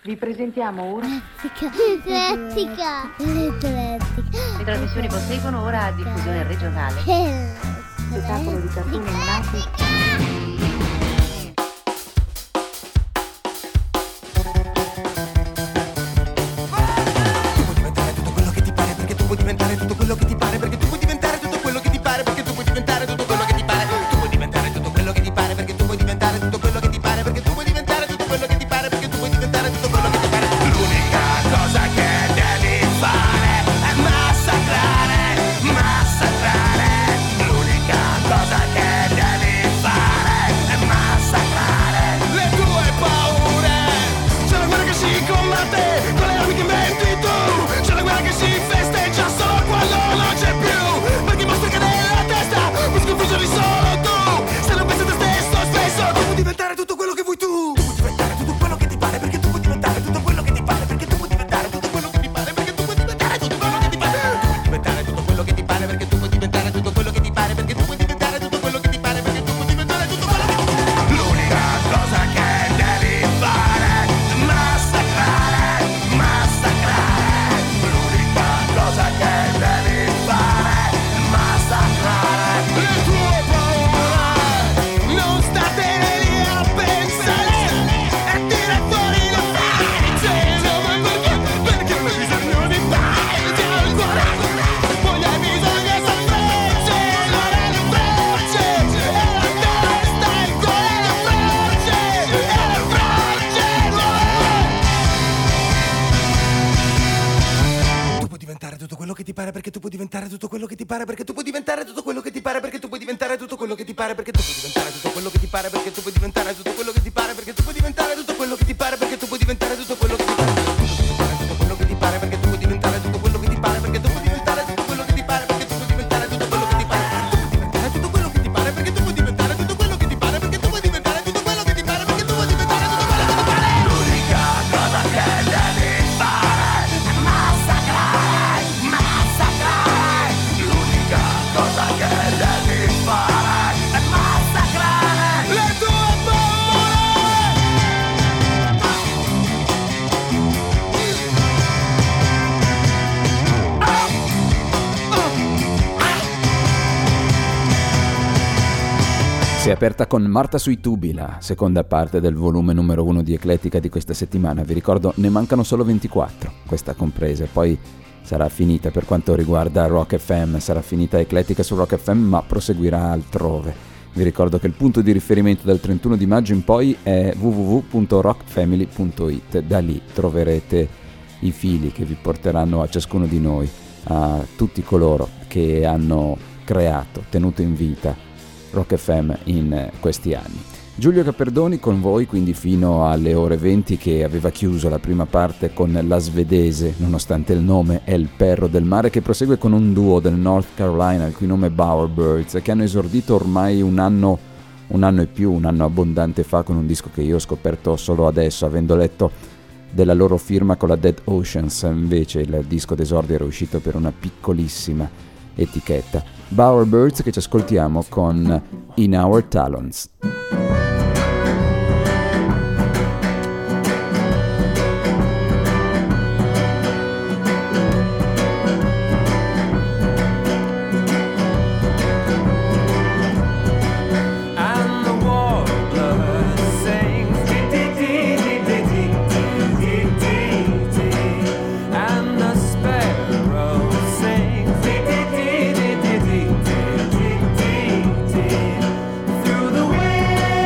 Vi presentiamo ora... Eclettica. Le trasmissioni proseguono ora a diffusione regionale. Spettacolo di cartoni animati. Perché tu puoi diventare tutto quello che ti pare, perché tu puoi diventare tutto quello che ti pare, perché tu puoi diventare tutto quello che ti pare, perché tu puoi diventare tutto quello che ti pare, perché tu puoi diventare tutto quello che ti pare, perché tu puoi diventare tutto quello che ti pare, perché tu puoi diventare tutto quello che ti pare, tutto quello che ti pare, perché tu puoi diventare tutto quello che ti pare, perché tu puoi diventare tutto quello che ti pare, perché tu puoi diventare tutto quello che ti pare, tutto quello che ti pare, perché tu puoi diventare tutto quello che ti pare, perché tu puoi diventare tutto quello che ti pare, perché tu puoi diventare tutto quello che ti pare. L'unica cosa che devi fare è massacrare, massacrare. L'unica cosa che devi fare è massacrare le tue paure. Si è aperta con Marta sui tubi, la seconda parte del volume numero 1 di Eclettica di questa settimana. Vi ricordo, ne mancano solo 24, questa compresa, poi sarà finita per quanto riguarda Rock FM, sarà finita Eclettica su Rock FM, ma proseguirà altrove. Vi ricordo che il punto di riferimento dal 31 di maggio in poi è www.rockfamily.it. Da lì troverete i fili che vi porteranno a ciascuno di noi, a tutti coloro che hanno creato, tenuto in vita Rock FM in questi anni. Giulio Caperdoni con voi quindi fino alle ore 20, che aveva chiuso la prima parte con la svedese, nonostante il nome è il perro del mare, che prosegue con un duo del North Carolina il cui nome è Bowerbirds, che hanno esordito ormai un anno e più, un anno abbondante fa, con un disco che io ho scoperto solo adesso avendo letto della loro firma con la Dead Oceans. Invece il disco d'esordio era uscito per una piccolissima etichetta. Bowerbirds, che ci ascoltiamo con In Our Talons. Through the wind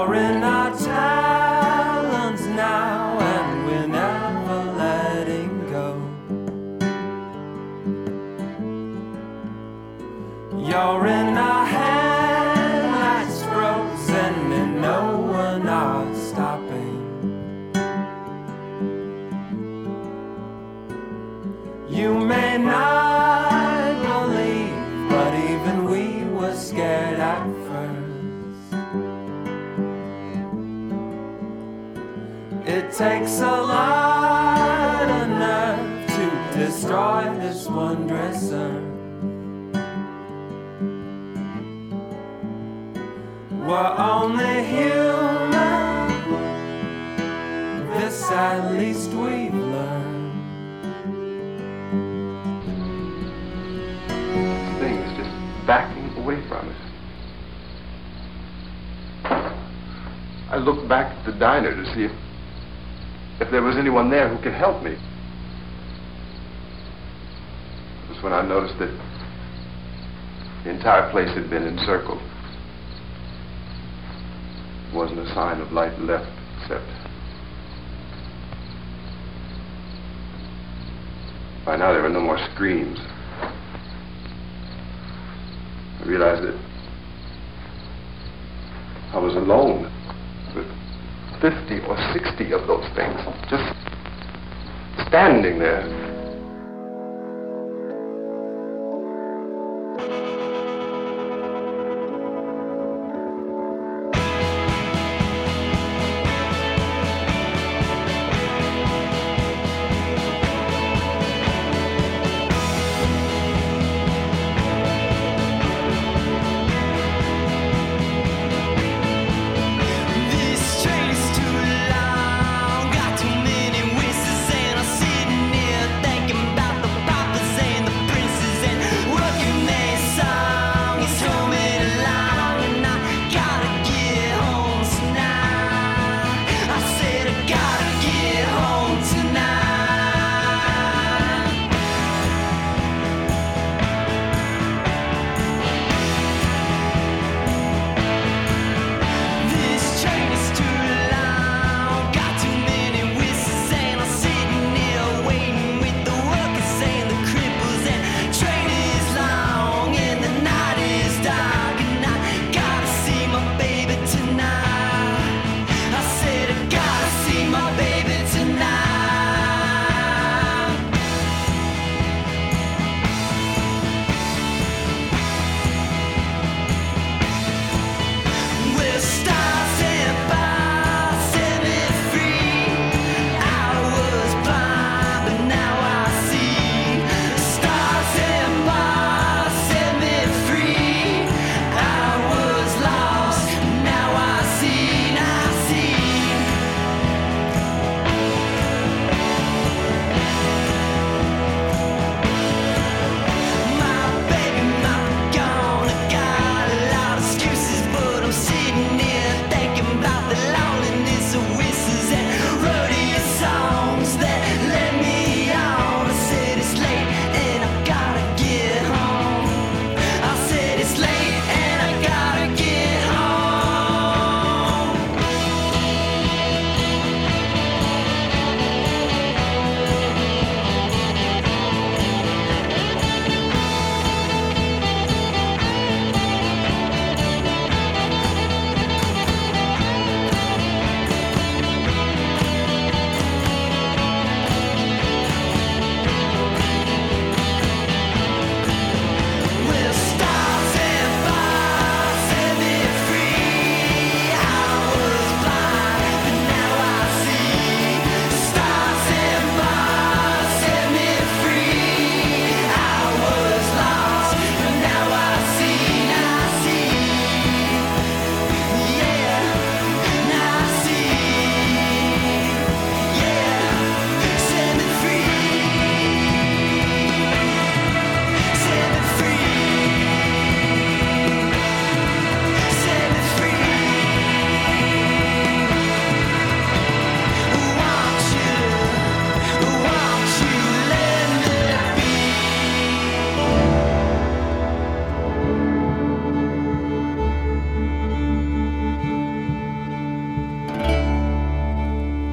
You're in our talons now, and we're never letting go. You're in our headlights, frozen, and no one are stopping. You may not believe, but even we were scared at first. It takes a lot of nerve to destroy this wondrous earth. We're only human, this at least we've learned. This thing is just backing away from us. I looked back at the diner to see if there was anyone there who could help me. It was when I noticed that the entire place had been encircled. There wasn't a sign of light left except by now there were no more screams. I realized that I was alone with 50 or 60 of those things, just standing there. This train is too long, got too many whistles and I'm sitting here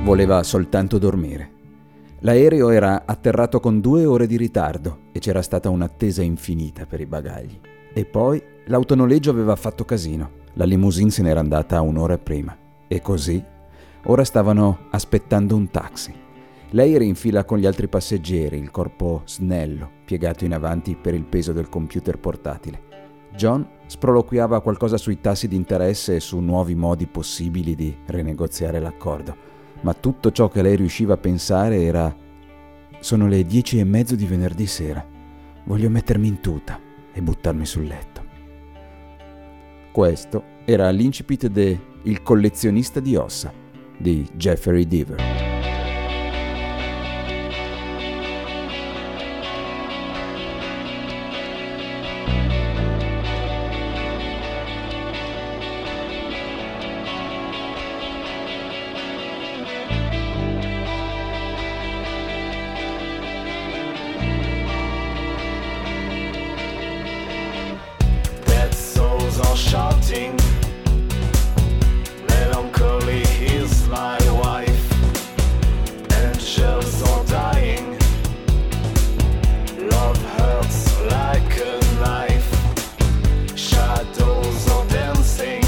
Voleva soltanto dormire. L'aereo era atterrato con 2 ore di ritardo e c'era stata un'attesa infinita per i bagagli. E poi l'autonoleggio aveva fatto casino. La limousine se n'era andata 1 ora prima. E così ora stavano aspettando un taxi. Lei era in fila con gli altri passeggeri, il corpo snello, piegato in avanti per il peso del computer portatile. John sproloquiava qualcosa sui tassi di interesse e su nuovi modi possibili di rinegoziare l'accordo. Ma tutto ciò che lei riusciva a pensare era: sono le 10:30 di venerdì sera, voglio mettermi in tuta e buttarmi sul letto. Questo era l'incipit de Il collezionista di ossa di Jeffrey Deaver. Shouting, melancholy is my wife. Angels are dying, love hurts like a knife. Shadows are dancing,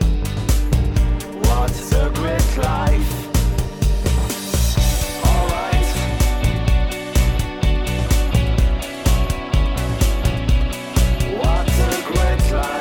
what's a great life? Alright, what a great life.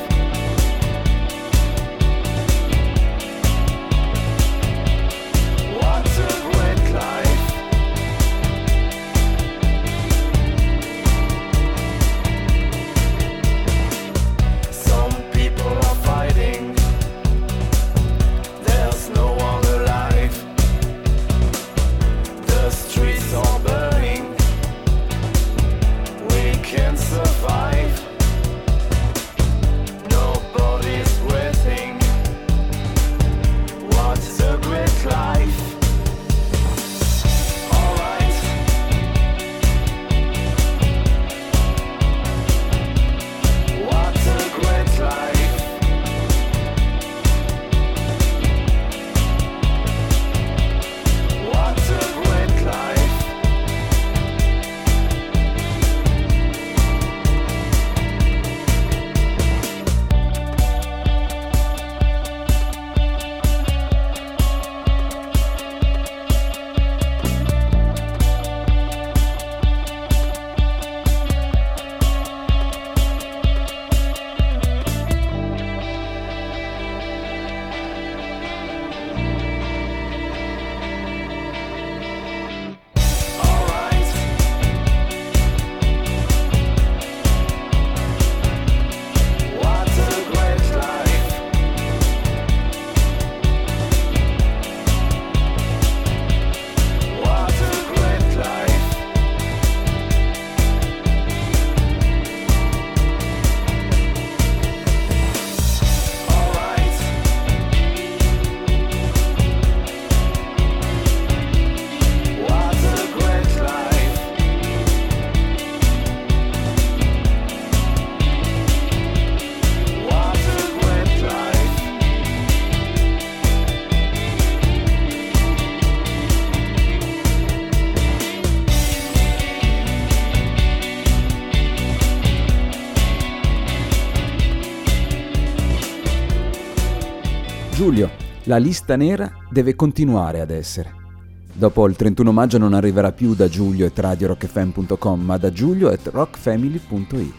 Giulio, la lista nera deve continuare ad essere. Dopo il 31 maggio non arriverà più da giulio@radiorockfm.com, ma da giulio@rockfamily.it.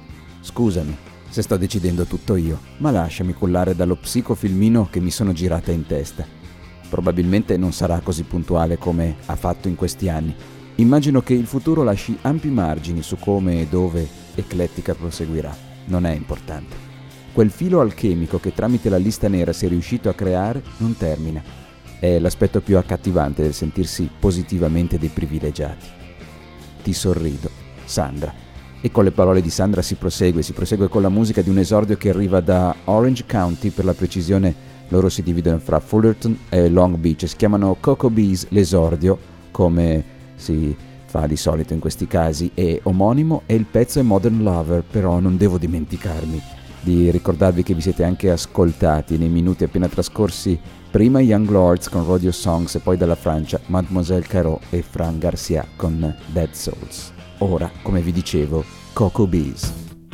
Scusami se sto decidendo tutto io, ma lasciami cullare dallo psicofilmino che mi sono girata in testa. Probabilmente non sarà così puntuale come ha fatto in questi anni. Immagino che il futuro lasci ampi margini su come e dove Eclettica proseguirà. Non è importante. Quel filo alchemico che tramite la lista nera sei riuscito a creare non termina. È l'aspetto più accattivante del sentirsi positivamente dei privilegiati. Ti sorrido, Sandra. E con le parole di Sandra si prosegue con la musica di un esordio che arriva da Orange County, per la precisione loro si dividono fra Fullerton e Long Beach, si chiamano Cocoa Bees l'esordio, come si fa di solito in questi casi, è omonimo e il pezzo è Modern Lover, però non devo dimenticarmi di ricordarvi che vi siete anche ascoltati nei minuti appena trascorsi prima Young Lords con Rodeo Songs e poi dalla Francia Mademoiselle Caro e Fran Garcia con Dead Souls. Ora, come vi dicevo, Coco Bees.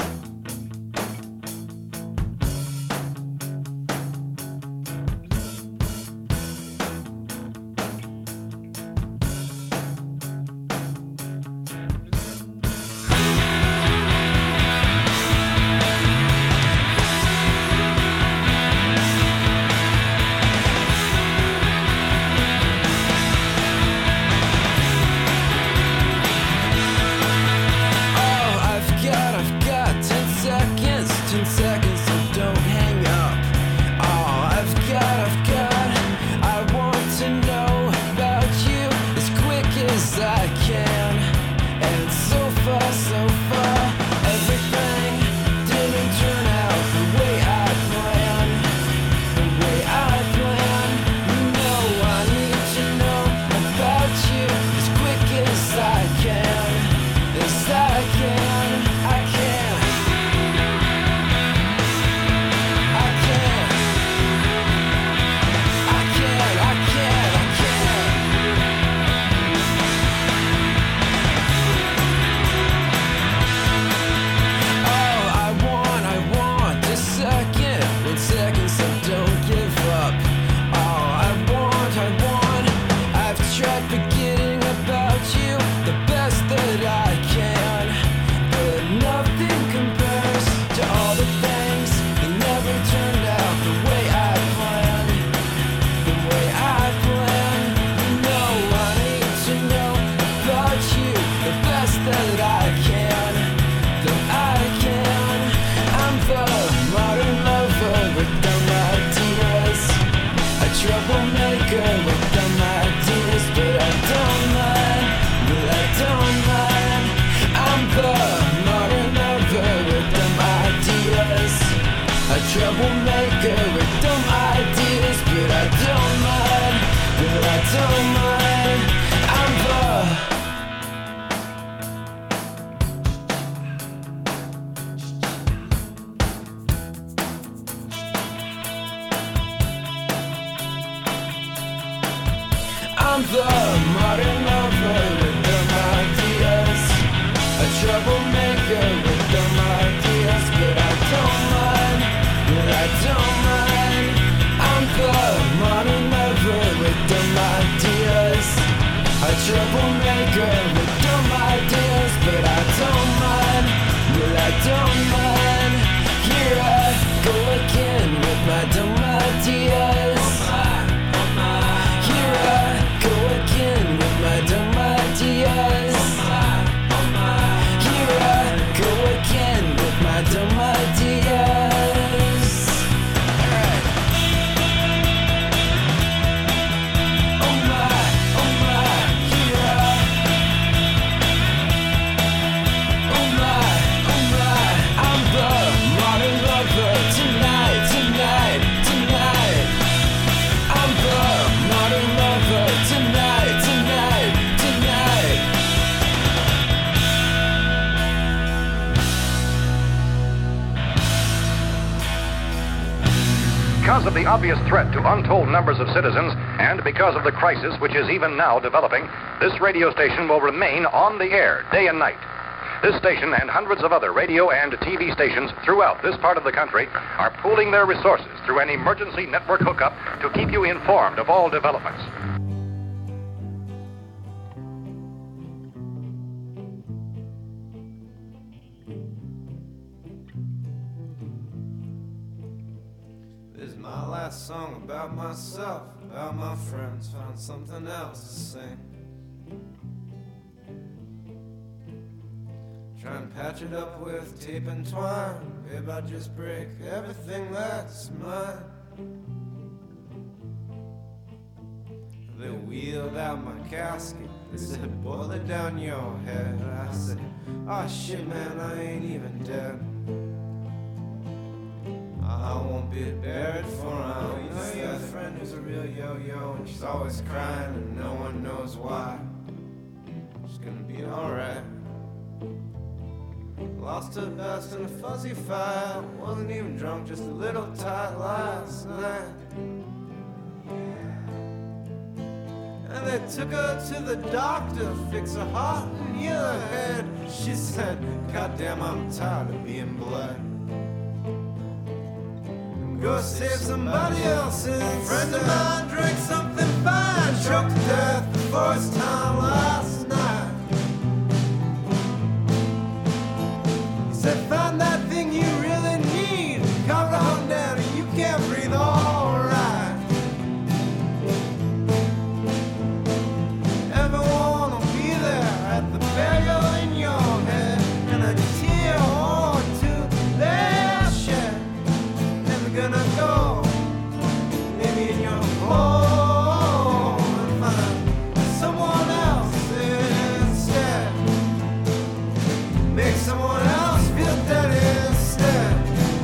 Because of the obvious threat to untold numbers of citizens and because of the crisis which is even now developing, this radio station will remain on the air day and night. This station and hundreds of other radio and TV stations throughout this part of the country are pooling their resources through an emergency network hookup to keep you informed of all developments. My last song about myself, about my friends, found something else to sing. Try and patch it up with tape and twine, babe, I'll just break everything that's mine. They wheeled out my casket, they said, boil it down your head. I said, oh shit man, I ain't even dead. I won't be buried for hours. You know you have a friend who's a real yo-yo, and she's always crying and no one knows why. She's gonna be alright. Lost her best in a fuzzy fight. Wasn't even drunk, just a little tight last night. And they took her to the doctor, fix her heart and heal her head. She said, "Goddamn, I'm tired of being black. Go save somebody else's." Friend of mine drank something fine, choked to death the first time last night. He said, "Find that thing you really need, calm down down and you can't breathe all right. Everyone will be there at the burial in your head, and a tear or two they'll shed. Never gonna go, maybe in your home, and find someone else instead. Make someone else feel dead instead."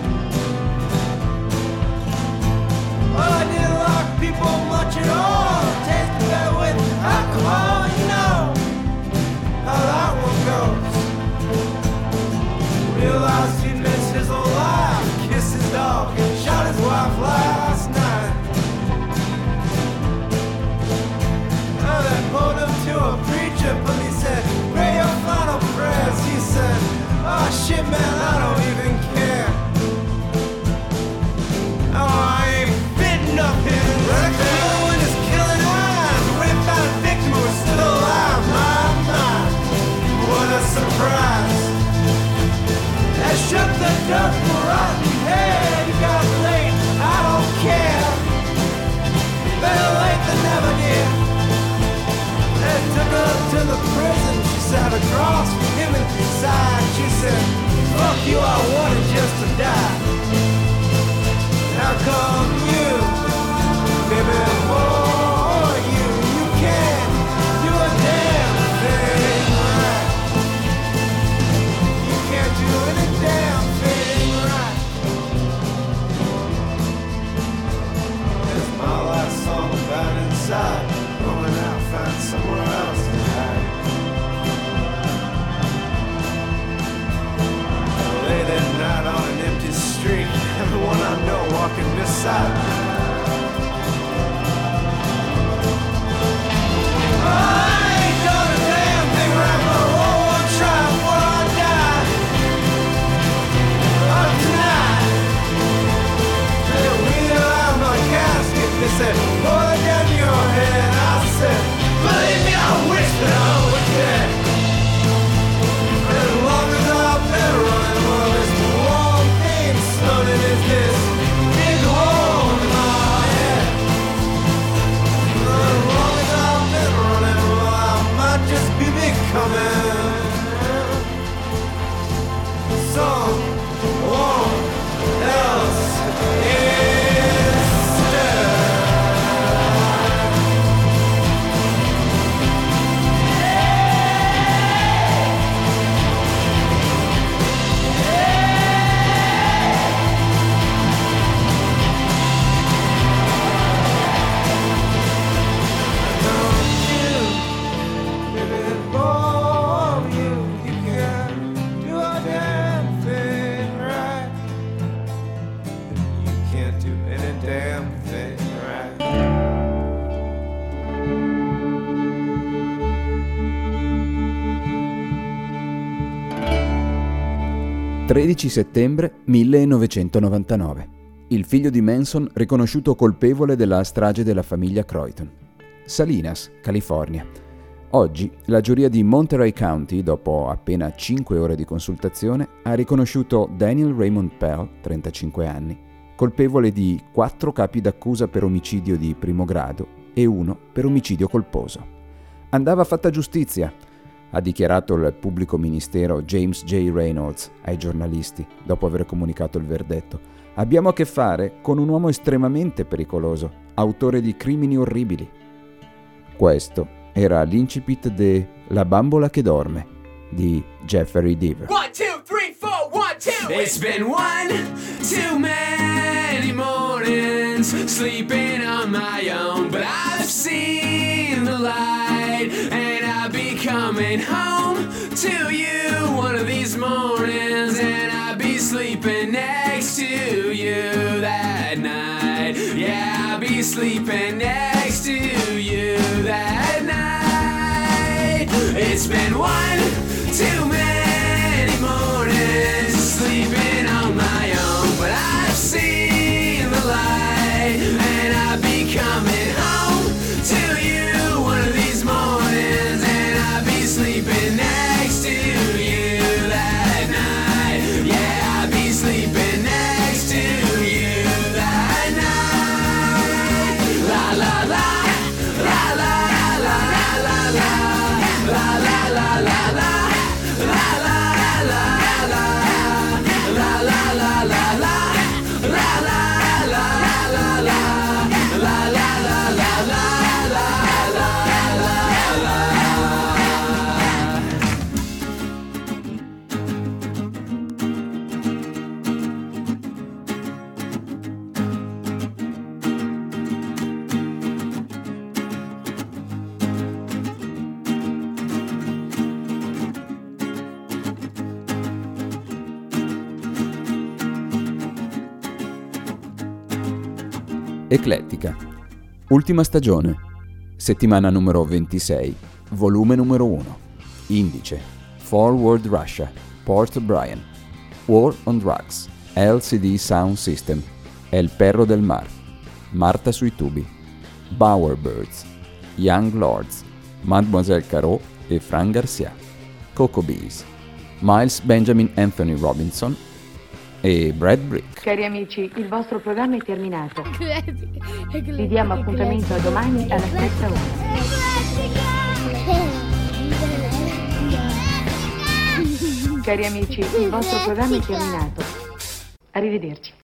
Well, I didn't like people much at all. Tasted better with alcohol, you know how that one goes. Realized he'd missed his whole life, kissed his dog and shot his wife last night. Oh, they pulled him to a preacher, but he said, "Pray your final prayers." He said, "Oh shit, man, I don't even care. Oh, I ain't fit nothing." Raccoon is killing eyes. What if that victim was still alive? My, what a surprise. They shook the dust for rotten head. He got late, I don't care. Better late than never, dear. They took her to the prison. She sat across from him inside. She said, "Fuck you, I wanted just to die. How come you, baby, for you can't do a damn thing right. You can't do any damn thing right." It's my last song about inside. Going out, find somewhere else to hide. Late at night on an empty street, everyone I know walking beside me. I ain't done a damn thing right, but I won't try before I die. Tonight, they wheel out my casket. They said, "Pour it down your head." I said, "Believe me, I wish that I was dead." As long as I've been running, well, this one thing stunning is this big hole in my head. As long as I've been running, well, I might just be becoming someone else instead. Damn thing right. 13 settembre 1999. Il figlio di Manson riconosciuto colpevole della strage della famiglia Croydon. Salinas, California. Oggi la giuria di Monterey County, dopo appena 5 ore di consultazione, ha riconosciuto Daniel Raymond Pell, 35 anni, colpevole di 4 capi d'accusa per omicidio di primo grado e 1 per omicidio colposo. Andava fatta giustizia, ha dichiarato il pubblico ministero James J. Reynolds ai giornalisti dopo aver comunicato il verdetto. Abbiamo a che fare con un uomo estremamente pericoloso, autore di crimini orribili. Questo era l'incipit de La bambola che dorme di Jeffrey Deaver. 1, 2, 3, 4, 1, 2. It's been one too many mornings sleeping on my own, but I've seen the light and I'll be coming home to you one of these these mornings and I'll be sleeping next to you that night. Yeah, I'll be sleeping next to you that night. It's been one too many mornings sleeping on my own, but I've seen the light and I'll be coming home to you one of these mornings, and I'll be sleeping next to you that night. Yeah, I'll be sleeping next to you that night. La la la, la la la la la la, la la la la la, la la la la la, la la la la la, la la la la la, la la la la la. Eclettica. Ultima stagione. Settimana numero 26. Volume numero 1. Indice. Forward Russia. Port Bryan. War on Drugs. LCD Sound System. El Perro del Mar. Marta sui tubi. Bowerbirds. Young Lords. Mademoiselle Carreau e Fran Garcia. Coco Bees. Miles Benjamin Anthony Robinson e Brad Brick. Cari amici, il vostro programma è terminato. Vi diamo appuntamento a domani alla stessa ora. Cari amici, il vostro programma è terminato. Arrivederci.